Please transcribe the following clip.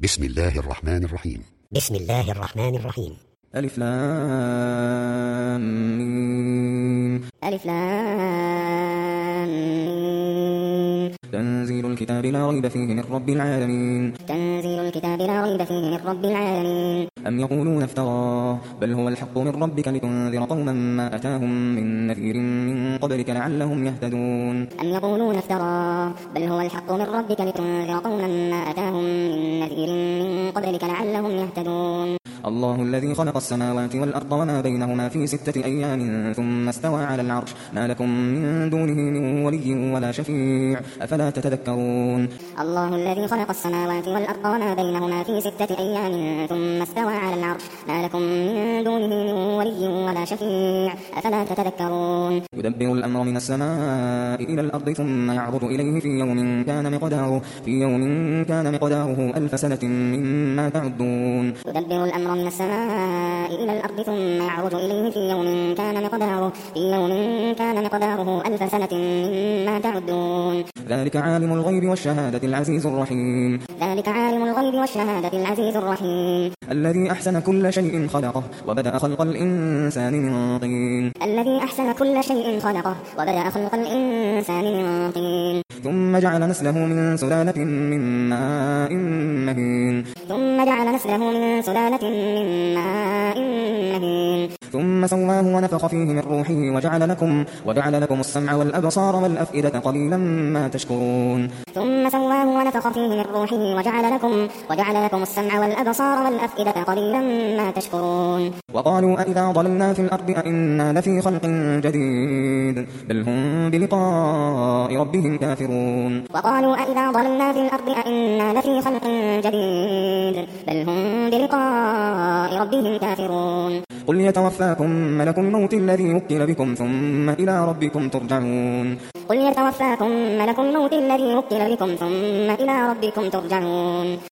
بسم الله الرحمن الرحيم. بسم الله الرحمن الرحيم. ألف لام ميم. ألف لام ميم. تنزيل الكتاب لا ريب فيه من رب العالمين. تنزيل الكتاب لا ريب فيه من رب العالمين. أم يقولون افتراه بل هو الحق من ربك لتنذر قوما ما أتاهم من نذير من قبلك لعلهم يهتدون. أم يقولون افتراه بل هو الحق من ربك لتنذر قوما ما أتاهم من نذير من قبلك لعلهم يهتدون. الله الذي خلق السماوات والأرض وما بينهما في 6 أيام ثم استوى على العرش ما لكم من دونه من ولي ولا شفيع أفلا تتذكرون. الله الذي خلق السماوات والأرض وما بينهما في 6 أيام ثم استوى على العرش ما لكم من دونه من ولي ولا شفيع أفلا تتذكرون. يدبر الأمر من السماء إلى الأرض ثم يعرض إليه في يوم كان مقداره 1000 سنة مما تعدون. يدبر الأمر من السماء إلى الأرض ثم يعرج إليه في يوم كان مقداره 1000 سنة مما تعدون. ذلك عالم الغيب والشهادة العزيز الرحيم. ذلك عالم الغيب والشهادة العزيز الرحيم. الذي أحسن كل شيء خلقه وبدأ خلق الإنسان من طين. الذي أحسن كل شيء خلقه وبدأ خلق الإنسان من طين. ثم جعل نسله من سلالة من ماء مهين. ثم جعل نسله من سلالة من ماء مهين. ثم سواه ونفخ فيه من روحه وجعل لكم السمع والأبصار والأفئدة قليلا ما تشكرون. ثم سواه ونفخ فيه من روحه وجعل لكم السمع والأبصار والأفئدة قليلا ما تشكرون. وقالوا أإذا ضللنا في الأرض أإنا لفي خلق جديد بل هم بلقاء ربهم كافرون. وقالوا أإذا ضللنا في الأرض أإنا لفي خلق جديد بل هم بلقاء ربهم كافرون. قل يتوفاكم ملك الموت الذي وكل بكم ثم إلى ربكم ترجعون. قل يتوفاكم ملك الموت الذي وكل بكم ثم إلى ربكم ترجعون.